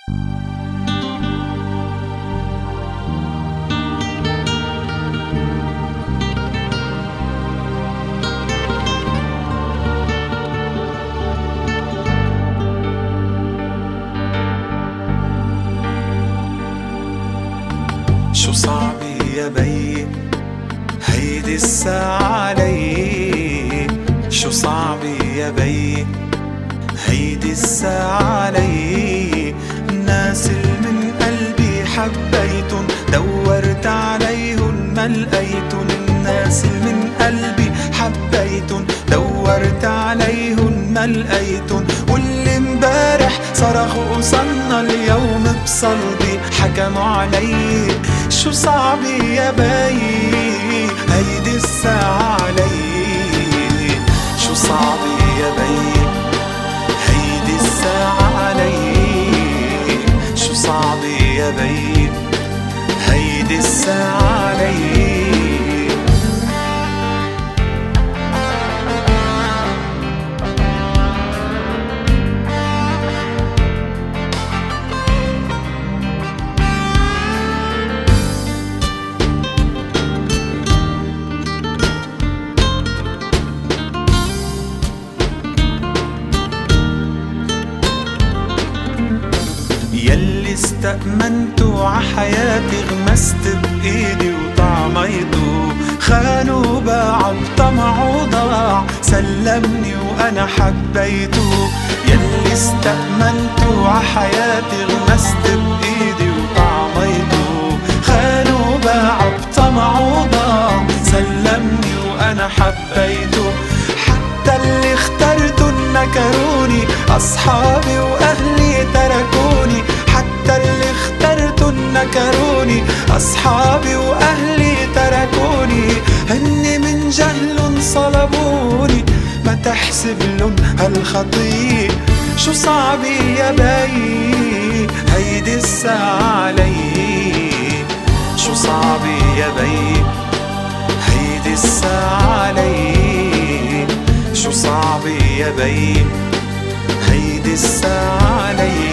شو صعب يا بي هيدي الساعة علي، شو صعب يا بي هيدي الساعة علي. الناس اللي من قلبي حبيتن دورت عليهن ما لقيتن، الناس اللي من قلبي حبيتن دورت عليهن ما لقيتن، واللي امبارح صرخوا وصلنا اليوم بصلبي حكموا علي. شو صعب يا بي هيدي الساعة علي، شو صعب يا بي هيدي الساعة علي، شو صعب يا بي هيدي الساعة علي. يلي استأمنتو عحياتي غمست بإيدي وطعميتو، خانوا باعوا بطمعوا ضاع سلمني وأنا حبيتو. يلي استأمنتو عحياتي غمست بإيدي وطعميتو، خانوا باعوا بطمعوا ضاع سلمني وأنا حبيتو. حتى اللي اخترتو نكروني أصحابي وأهلي تركوني، حتى اللي اخترتو نكروني أصحابي وأهلي تركوني. هني من جهل صلبوني ما تحسبلن هالخطية. شو صعب يا بي هيدي الساعة علي، شو صعب يا بي هيدي الساعة علي، شو صعب يا بي هيدي الساعة علي.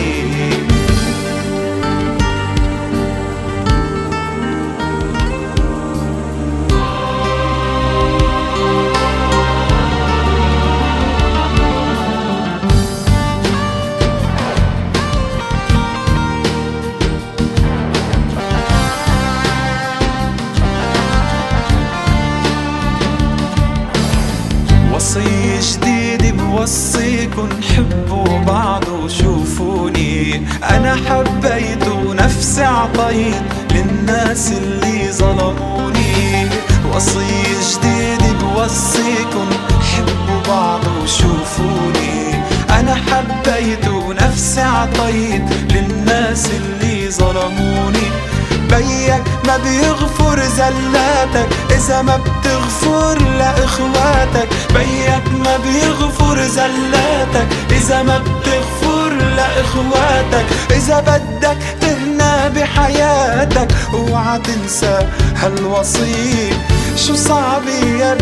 وصية جديدة بوصيكن حبوا بعض وشوفوني، أنا حبيت ونفسي عطيت للناس اللي ظلموني. وصية جديدة بوصيكن حبوا بعض وشوفوني، أنا حبيت ونفسي عطيت للناس اللي ظلموني. بيك ما بيغفر زلاتك إذا ما بتغفر لإخواتك، بيك ما بيغفر زلاتك إذا ما بتغفر لإخواتك. إذا بدك تهنى بحياتك اوعى تنسى هالوصية. شو صعب يا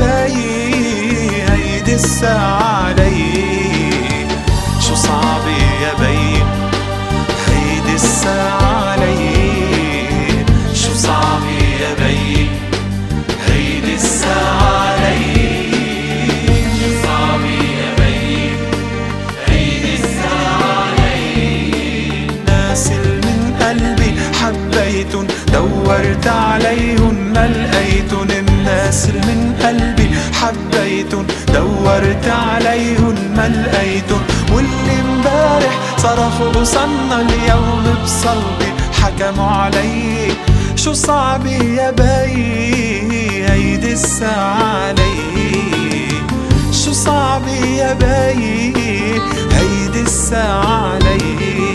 بي هيدي الساعة علي، شو صعب يا بي هيدي الساعة علي، شو صعب يا بي هيدي الساعة علي، شو صعب يا بي هيدي الساعة علي. الناس اللي من قلبي حبيتن دورت عليهن ما لقيتن، الناس اللي من قلبي حبيتن دورت عليهن ما لقيتن، واللي امبارح صرخوا وصلنا اليوم بصلبي حكموا علي. شو صعب يا بي هيدي الساعة علي، شو صعب يا بي هيدي الساعة علي.